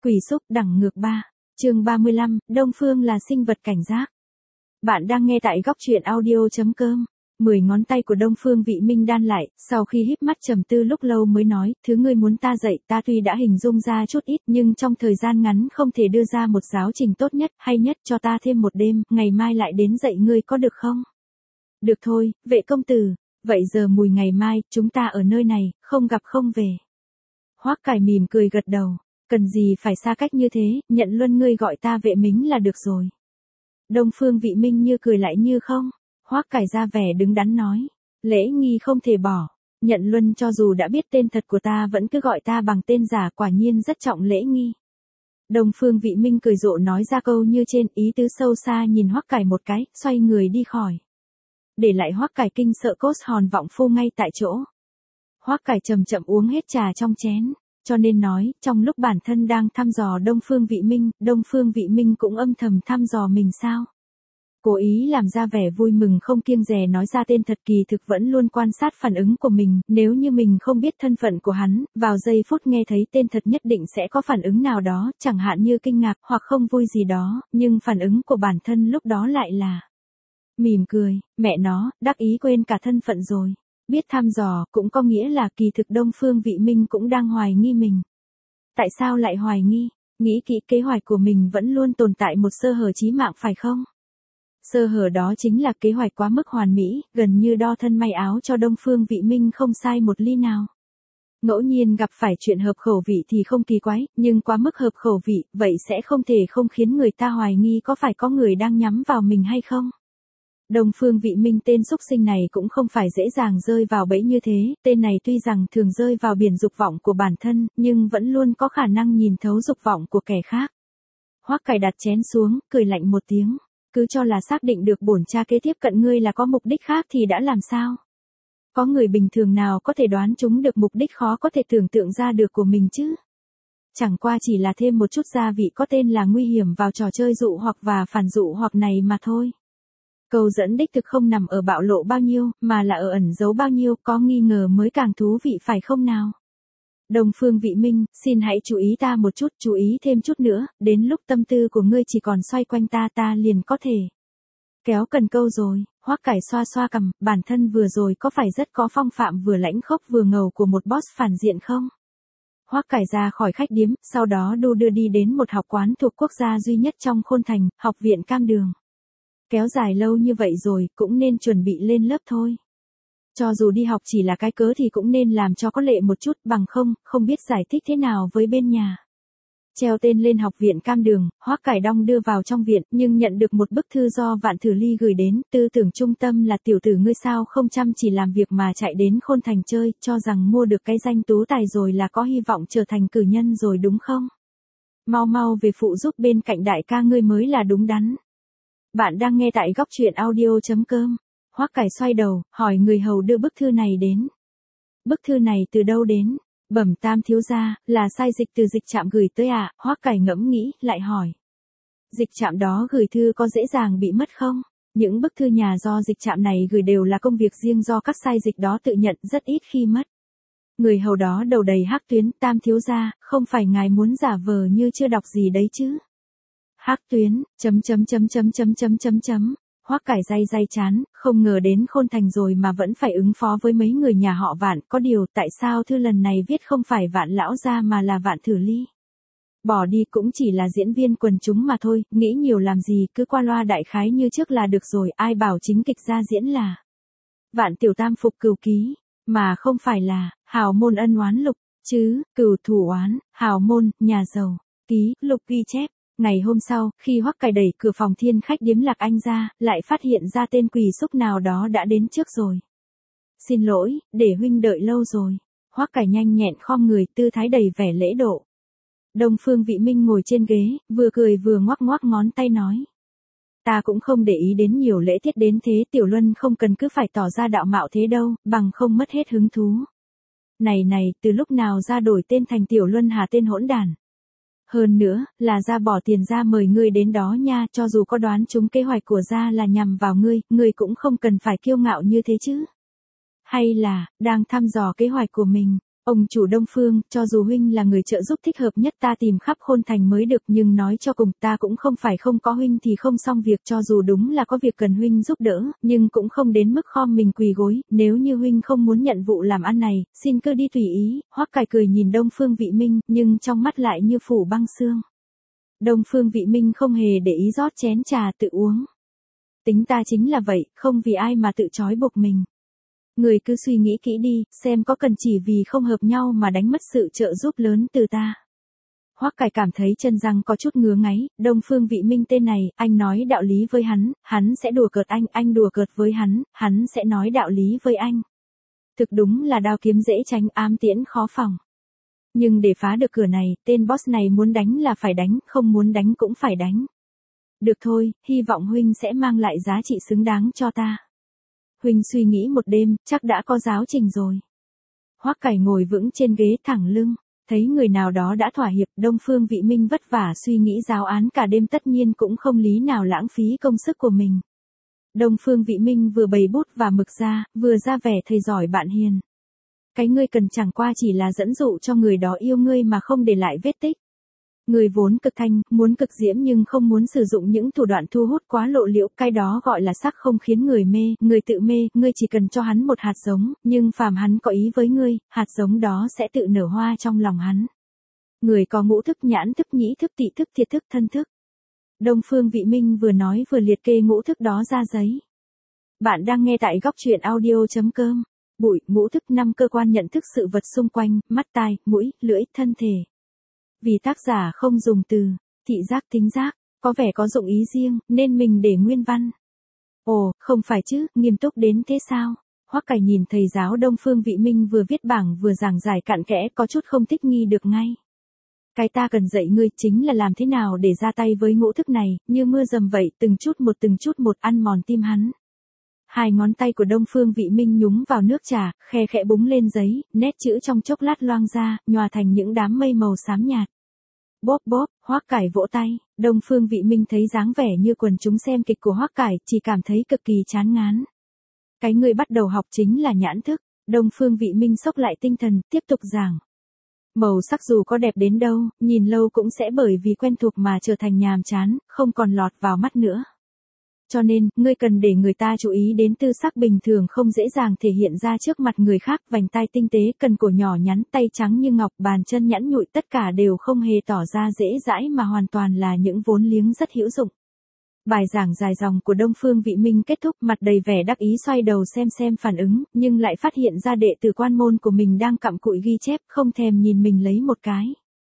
Quỷ xúc đẳng ngược 3. Chương 35, Đông Phương là sinh vật cảnh giác. Bạn đang nghe tại góc truyện audio.com. 10 ngón tay của Đông Phương Vị Minh đan lại, sau khi híp mắt trầm tư lúc lâu mới nói, thứ ngươi muốn ta dạy, ta tuy đã hình dung ra chút ít, nhưng trong thời gian ngắn không thể đưa ra một giáo trình tốt nhất, hay nhất cho ta thêm một đêm, ngày mai lại đến dạy ngươi có được không? Được thôi, vệ công tử, vậy giờ mùi ngày mai, chúng ta ở nơi này, không gặp không về. Hoắc Cải mỉm cười gật đầu, cần gì phải xa cách như thế, nhận luân ngươi gọi ta vệ mính là được rồi. Đông Phương Vị Minh như cười lại như không. Hoắc Cải ra vẻ đứng đắn nói, lễ nghi không thể bỏ, nhận luân cho dù đã biết tên thật của ta vẫn cứ gọi ta bằng tên giả, quả nhiên rất trọng lễ nghi. Đông Phương Vị Minh cười rộ nói ra câu như trên, ý tứ sâu xa nhìn Hoắc Cải một cái, xoay người đi khỏi. Để lại Hoắc Cải kinh sợ cốt hòn vọng phu ngay tại chỗ. Hoắc Cải chậm chậm uống hết trà trong chén, cho nên nói, trong lúc bản thân đang thăm dò Đông Phương Vị Minh, Đông Phương Vị Minh cũng âm thầm thăm dò mình sao? Cố ý làm ra vẻ vui mừng không kiêng dè nói ra tên thật, kỳ thực vẫn luôn quan sát phản ứng của mình, nếu như mình không biết thân phận của hắn, vào giây phút nghe thấy tên thật nhất định sẽ có phản ứng nào đó, chẳng hạn như kinh ngạc hoặc không vui gì đó, nhưng phản ứng của bản thân lúc đó lại là mỉm cười, mẹ nó, đắc ý quên cả thân phận rồi. Biết thăm dò cũng có nghĩa là kỳ thực Đông Phương Vị Minh cũng đang hoài nghi mình. Tại sao lại hoài nghi? Nghĩ kỹ kế hoạch của mình vẫn luôn tồn tại một sơ hở chí mạng phải không? Sơ hở đó chính là kế hoạch quá mức hoàn mỹ, gần như đo thân may áo cho Đông Phương Vị Minh không sai một ly nào. Ngẫu nhiên gặp phải chuyện hợp khẩu vị thì không kỳ quái, nhưng quá mức hợp khẩu vị, vậy sẽ không thể không khiến người ta hoài nghi có phải có người đang nhắm vào mình hay không. Đông Phương Vị Minh tên xúc sinh này cũng không phải dễ dàng rơi vào bẫy như thế, tên này tuy rằng thường rơi vào biển dục vọng của bản thân, nhưng vẫn luôn có khả năng nhìn thấu dục vọng của kẻ khác. Hoắc Cải đặt chén xuống, cười lạnh một tiếng, cứ cho là xác định được bổn cha kế tiếp cận ngươi là có mục đích khác thì đã làm sao? Có người bình thường nào có thể đoán trúng được mục đích khó có thể tưởng tượng ra được của mình chứ? Chẳng qua chỉ là thêm một chút gia vị có tên là nguy hiểm vào trò chơi dụ hoặc và phản dụ hoặc này mà thôi. Câu dẫn đích thực không nằm ở bạo lộ bao nhiêu, mà là ở ẩn giấu bao nhiêu, có nghi ngờ mới càng thú vị phải không nào? Đông Phương Vị Minh, xin hãy chú ý ta một chút, chú ý thêm chút nữa, đến lúc tâm tư của ngươi chỉ còn xoay quanh ta liền có thể kéo cần câu rồi. Hoắc Cải xoa xoa cằm, bản thân vừa rồi có phải rất có phong phạm vừa lãnh khốc vừa ngầu của một boss phản diện không? Hoắc Cải ra khỏi khách điếm, sau đó đu đưa đi đến một học quán thuộc quốc gia duy nhất trong Khôn Thành, Học viện Cam Đường. Kéo dài lâu như vậy rồi, cũng nên chuẩn bị lên lớp thôi. Cho dù đi học chỉ là cái cớ thì cũng nên làm cho có lệ một chút, bằng không biết giải thích thế nào với bên nhà. Treo tên lên Học viện Cam Đường, Hoắc Cải đong đưa vào trong viện, nhưng nhận được một bức thư do Vạn Thử Ly gửi đến, tư tưởng trung tâm là tiểu tử ngươi sao không chăm chỉ làm việc mà chạy đến Khôn Thành chơi, cho rằng mua được cái danh tú tài rồi là có hy vọng trở thành cử nhân rồi đúng không? Mau về phụ giúp bên cạnh đại ca ngươi mới là đúng đắn. Bạn đang nghe tại góc truyện audio.com. Hoắc Cải xoay đầu, hỏi người hầu đưa bức thư này đến. Bức thư này từ đâu đến? Bẩm tam thiếu gia, là sai dịch từ dịch trạm gửi tới ạ. Hoắc Cải ngẫm nghĩ, lại hỏi. Dịch trạm đó gửi thư có dễ dàng bị mất không? Những bức thư nhà do dịch trạm này gửi đều là công việc riêng do các sai dịch đó tự nhận, rất ít khi mất. Người hầu đó đầu đầy hắc tuyến, tam thiếu gia, không phải ngài muốn giả vờ như chưa đọc gì đấy chứ? Hắc tuyến, Hoắc Cải day chán, không ngờ đến Khôn Thành rồi mà vẫn phải ứng phó với mấy người nhà họ Vạn, có điều tại sao thư lần này viết không phải Vạn lão gia mà là Vạn Thử Ly? Bỏ đi cũng chỉ là diễn viên quần chúng mà thôi, nghĩ nhiều làm gì, cứ qua loa đại khái như trước là được rồi, ai bảo chính kịch ra diễn là Vạn tiểu tam phục cửu ký, mà không phải là hào môn ân oán lục, chứ, cửu thủ oán, hào môn, nhà giàu, ký, lục ghi chép. Ngày hôm sau, khi Hoắc Cải đẩy cửa phòng Thiên khách điếm Lạc Anh ra, lại phát hiện ra tên quỷ xúc nào đó đã đến trước rồi. Xin lỗi, để huynh đợi lâu rồi. Hoắc Cải nhanh nhẹn khom người, tư thái đầy vẻ lễ độ. Đông Phương Vị Minh ngồi trên ghế, vừa cười vừa ngoắc ngón tay nói. Ta cũng không để ý đến nhiều lễ tiết đến thế, Tiểu Luân không cần cứ phải tỏ ra đạo mạo thế đâu, bằng không mất hết hứng thú. Này, từ lúc nào ra đổi tên thành Tiểu Luân hả tên hỗn đản? Hơn nữa, là ra bỏ tiền ra mời ngươi đến đó nha, cho dù có đoán trúng kế hoạch của gia là nhằm vào ngươi cũng không cần phải kiêu ngạo như thế chứ. Hay là, đang thăm dò kế hoạch của mình, Ông chủ Đông Phương, cho dù huynh là người trợ giúp thích hợp nhất ta tìm khắp Khôn Thành mới được, nhưng nói cho cùng ta cũng không phải không có huynh thì không xong việc, cho dù đúng là có việc cần huynh giúp đỡ, nhưng cũng không đến mức khom mình quỳ gối, nếu như huynh không muốn nhận vụ làm ăn này, xin cứ đi tùy ý. Hoắc Cải cười nhìn Đông Phương Vị Minh, nhưng trong mắt lại như phủ băng xương. Đông Phương Vị Minh không hề để ý, rót chén trà tự uống. Tính ta chính là vậy, không vì ai mà tự trói buộc mình. Người cứ suy nghĩ kỹ đi, xem có cần chỉ vì không hợp nhau mà đánh mất sự trợ giúp lớn từ ta. Hoắc Cải cảm thấy chân răng có chút ngứa ngáy, Đông Phương Vị Minh tên này, anh nói đạo lý với hắn sẽ đùa cợt anh đùa cợt với hắn sẽ nói đạo lý với anh. Thực đúng là đao kiếm dễ tránh, ám tiễn khó phòng. Nhưng để phá được cửa này, tên boss này muốn đánh là phải đánh, không muốn đánh cũng phải đánh. Được thôi, hy vọng huynh sẽ mang lại giá trị xứng đáng cho ta. Huynh suy nghĩ một đêm, chắc đã có giáo trình rồi. Hoắc Cải ngồi vững trên ghế thẳng lưng, thấy người nào đó đã thỏa hiệp, Đông Phương Vị Minh vất vả suy nghĩ giáo án cả đêm tất nhiên cũng không lý nào lãng phí công sức của mình. Đông Phương Vị Minh vừa bày bút và mực ra, vừa ra vẻ thầy giỏi bạn hiền. Cái ngươi cần chẳng qua chỉ là dẫn dụ cho người đó yêu ngươi mà không để lại vết tích. Người vốn cực thanh, muốn cực diễm nhưng không muốn sử dụng những thủ đoạn thu hút quá lộ liễu, cái đó gọi là sắc không khiến người mê, người tự mê, ngươi chỉ cần cho hắn một hạt giống, nhưng phàm hắn có ý với ngươi, hạt giống đó sẽ tự nở hoa trong lòng hắn. Người có ngũ thức, nhãn thức, nhĩ thức, tị thức, thiệt thức, thân thức. Đông Phương Vị Minh vừa nói vừa liệt kê ngũ thức đó ra giấy. Bạn đang nghe tại góc truyện audio.com. Bụi, ngũ thức, 5 cơ quan nhận thức sự vật xung quanh, mắt, tai, mũi, lưỡi, thân thể. Vì tác giả không dùng từ thị giác, thính giác, có vẻ có dụng ý riêng, nên mình để nguyên văn. Ồ, không phải chứ, nghiêm túc đến thế sao? Hoắc Cải nhìn thầy giáo Đông Phương Vị Minh vừa viết bảng vừa giảng giải cặn kẽ, có chút không thích nghi được ngay. Cái ta cần dạy ngươi chính là làm thế nào để ra tay với ngũ thức này, như mưa dầm vậy, từng chút một ăn mòn tim hắn. Hai ngón tay của Đông Phương Vị Minh nhúng vào nước trà, khe khẽ búng lên giấy, nét chữ trong chốc lát loang ra, nhòa thành những đám mây màu xám nhạt. Bóp bóp, Hoắc Cải vỗ tay, Đông Phương Vị Minh thấy dáng vẻ như quần chúng xem kịch của Hoắc Cải, chỉ cảm thấy cực kỳ chán ngán. Cái người bắt đầu học chính là nhãn thức. Đông Phương Vị Minh xốc lại tinh thần, tiếp tục giảng. Màu sắc dù có đẹp đến đâu, nhìn lâu cũng sẽ bởi vì quen thuộc mà trở thành nhàm chán, không còn lọt vào mắt nữa. Cho nên, ngươi cần để người ta chú ý đến tư sắc bình thường không dễ dàng thể hiện ra trước mặt người khác, vành tai tinh tế, cần cổ nhỏ nhắn, tay trắng như ngọc, bàn chân nhẵn nhụi, tất cả đều không hề tỏ ra dễ dãi mà hoàn toàn là những vốn liếng rất hữu dụng. Bài giảng dài dòng của Đông Phương Vị Minh kết thúc, mặt đầy vẻ đắc ý xoay đầu xem phản ứng, nhưng lại phát hiện ra đệ tử quan môn của mình đang cặm cụi ghi chép, không thèm nhìn mình lấy một cái.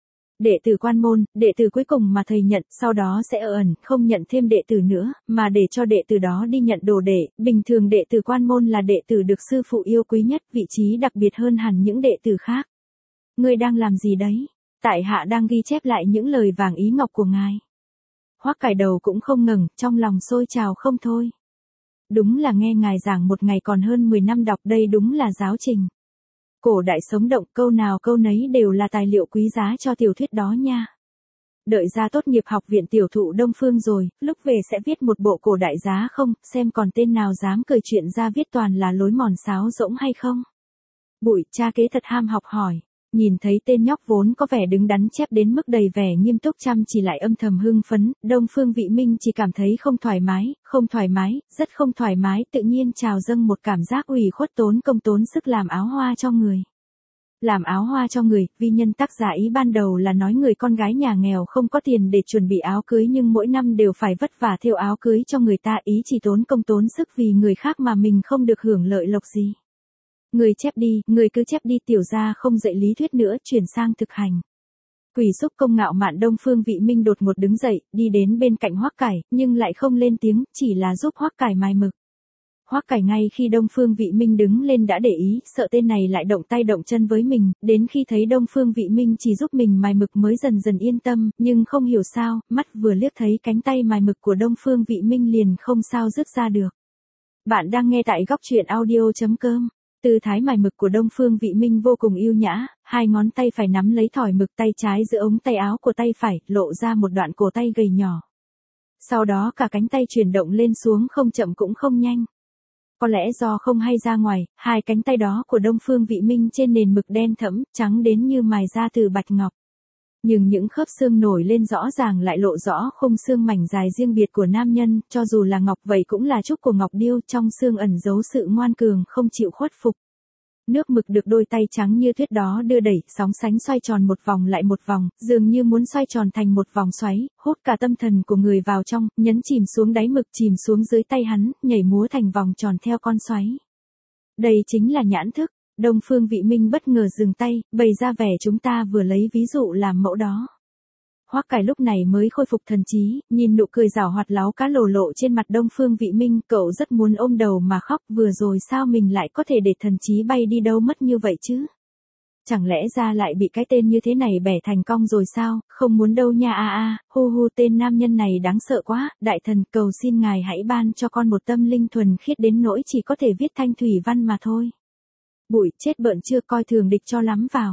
Đệ tử quan môn, đệ tử cuối cùng mà thầy nhận, sau đó sẽ ở ẩn, không nhận thêm đệ tử nữa, mà để cho đệ tử đó đi nhận đồ đệ. Bình thường đệ tử quan môn là đệ tử được sư phụ yêu quý nhất, vị trí đặc biệt hơn hẳn những đệ tử khác. Ngươi đang làm gì đấy? Tại hạ đang ghi chép lại những lời vàng ý ngọc của ngài. Hoắc Cải đầu cũng không ngừng, trong lòng sôi trào không thôi. Đúng là nghe ngài giảng một ngày còn hơn 10 năm đọc, đây đúng là giáo trình. Cổ đại sống động, câu nào câu nấy đều là tài liệu quý giá cho tiểu thuyết đó nha. Đợi ra tốt nghiệp học viện tiểu thụ Đông Phương rồi, lúc về sẽ viết một bộ cổ đại giá không, xem còn tên nào dám cười chuyện ra viết toàn là lối mòn sáo rỗng hay không. Bụi, cha kế thật ham học hỏi. Nhìn thấy tên nhóc vốn có vẻ đứng đắn chép đến mức đầy vẻ nghiêm túc chăm chỉ lại âm thầm hưng phấn, Đông Phương Vị Minh chỉ cảm thấy không thoải mái, rất không thoải mái, tự nhiên trào dâng một cảm giác ủy khuất, tốn công tốn sức làm áo hoa cho người. Làm áo hoa cho người, vì nhân tác giả ý ban đầu là nói người con gái nhà nghèo không có tiền để chuẩn bị áo cưới nhưng mỗi năm đều phải vất vả thêu áo cưới cho người ta, ý chỉ tốn công tốn sức vì người khác mà mình không được hưởng lợi lộc gì. Người chép đi, người cứ chép đi, tiểu gia không dạy lý thuyết nữa, chuyển sang thực hành. Quỷ xúc công ngạo mạn Đông Phương Vị Minh đột ngột đứng dậy, đi đến bên cạnh Hoắc Cải, nhưng lại không lên tiếng, chỉ là giúp Hoắc Cải mài mực. Hoắc Cải ngay khi Đông Phương Vị Minh đứng lên đã để ý, sợ tên này lại động tay động chân với mình, đến khi thấy Đông Phương Vị Minh chỉ giúp mình mài mực mới dần dần yên tâm, nhưng không hiểu sao, mắt vừa liếc thấy cánh tay mài mực của Đông Phương Vị Minh liền không sao dứt ra được. Bạn đang nghe tại góc truyện audio.com. Tư thái mài mực của Đông Phương Vị Minh vô cùng yêu nhã, hai ngón tay phải nắm lấy thỏi mực, tay trái giữa ống tay áo của tay phải, lộ ra một đoạn cổ tay gầy nhỏ. Sau đó cả cánh tay chuyển động lên xuống không chậm cũng không nhanh. Có lẽ do không hay ra ngoài, hai cánh tay đó của Đông Phương Vị Minh trên nền mực đen thẫm, trắng đến như mài ra từ bạch ngọc. Nhưng những khớp xương nổi lên rõ ràng lại lộ rõ khung xương mảnh dài riêng biệt của nam nhân, cho dù là ngọc vậy cũng là trúc của ngọc điêu, trong xương ẩn giấu sự ngoan cường không chịu khuất phục. Nước mực được đôi tay trắng như tuyết đó đưa đẩy, sóng sánh xoay tròn một vòng lại một vòng, dường như muốn xoay tròn thành một vòng xoáy, hút cả tâm thần của người vào trong, nhấn chìm xuống đáy mực, chìm xuống dưới tay hắn, nhảy múa thành vòng tròn theo con xoáy. Đây chính là nhãn thức. Đông Phương Vị Minh bất ngờ dừng tay, bày ra vẻ chúng ta vừa lấy ví dụ làm mẫu đó. Hoắc Cải lúc này mới khôi phục thần trí, nhìn nụ cười giảo hoạt láo cá lồ lộ trên mặt Đông Phương Vị Minh, cậu rất muốn ôm đầu mà khóc, vừa rồi sao mình lại có thể để thần trí bay đi đâu mất như vậy chứ? Chẳng lẽ ra lại bị cái tên như thế này bẻ thành cong rồi sao? Không muốn đâu nha hu hu, tên nam nhân này đáng sợ quá, đại thần cầu xin ngài hãy ban cho con một tâm linh thuần khiết đến nỗi chỉ có thể viết thanh thủy văn mà thôi. Bụi, chết bợn chưa, coi thường địch cho lắm vào.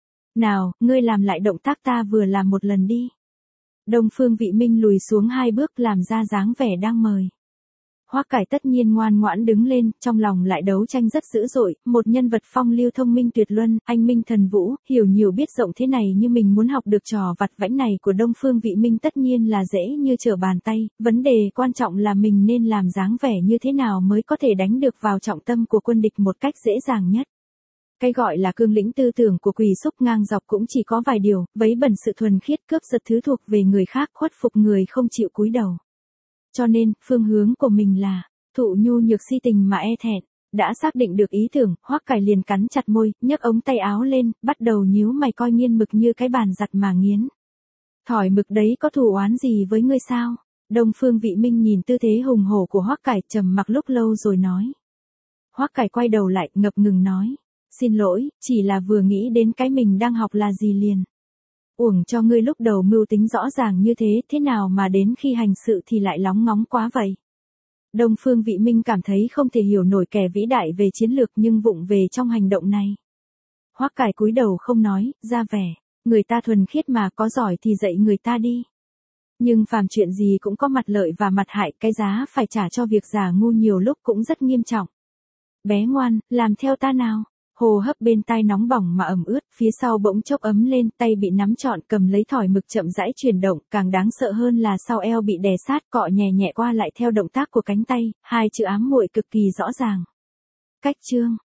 Nào, ngươi làm lại động tác ta vừa làm một lần đi. Đông Phương Vị Minh lùi xuống hai bước làm ra dáng vẻ đang mời. Hoắc Cải tất nhiên ngoan ngoãn đứng lên, trong lòng lại đấu tranh rất dữ dội, một nhân vật phong lưu thông minh tuyệt luân, anh minh thần vũ, hiểu nhiều biết rộng thế này, như mình muốn học được trò vặt vãnh này của Đông Phương Vị Minh tất nhiên là dễ như trở bàn tay, vấn đề quan trọng là mình nên làm dáng vẻ như thế nào mới có thể đánh được vào trọng tâm của quân địch một cách dễ dàng nhất. Cái gọi là cương lĩnh tư tưởng của Quỳ Xúc ngang dọc cũng chỉ có vài điều, vấy bẩn sự thuần khiết, cướp giật thứ thuộc về người khác, khuất phục người không chịu cúi đầu. Cho nên, phương hướng của mình là thụ nhu nhược si tình mà e thẹn. Đã xác định được ý tưởng, Hoắc Cải liền cắn chặt môi, nhấc ống tay áo lên, bắt đầu nhíu mày coi nghiên mực như cái bàn giặt mà nghiến. Thỏi mực đấy có thù oán gì với ngươi sao? Đông Phương Vị Minh nhìn tư thế hùng hổ của Hoắc Cải, trầm mặc lúc lâu rồi nói. Hoắc Cải quay đầu lại, ngập ngừng nói. Xin lỗi, chỉ là vừa nghĩ đến cái mình đang học là gì liền. Uổng cho ngươi lúc đầu mưu tính rõ ràng như thế nào mà đến khi hành sự thì lại lóng ngóng quá vậy. Đông Phương Vị Minh cảm thấy không thể hiểu nổi kẻ vĩ đại về chiến lược nhưng vụng về trong hành động này. Hoắc Cải cúi đầu không nói, ra vẻ, người ta thuần khiết mà, có giỏi thì dạy người ta đi. Nhưng phàm chuyện gì cũng có mặt lợi và mặt hại, cái giá phải trả cho việc giả ngu nhiều lúc cũng rất nghiêm trọng. Bé ngoan, làm theo ta nào. Hô hấp bên tai nóng bỏng mà ẩm ướt, phía sau bỗng chốc ấm lên, tay bị nắm trọn cầm lấy thỏi mực chậm rãi chuyển động, càng đáng sợ hơn là sau eo bị đè sát, cọ nhẹ nhẹ qua lại theo động tác của cánh tay, hai chữ ám muội cực kỳ rõ ràng. Cách chương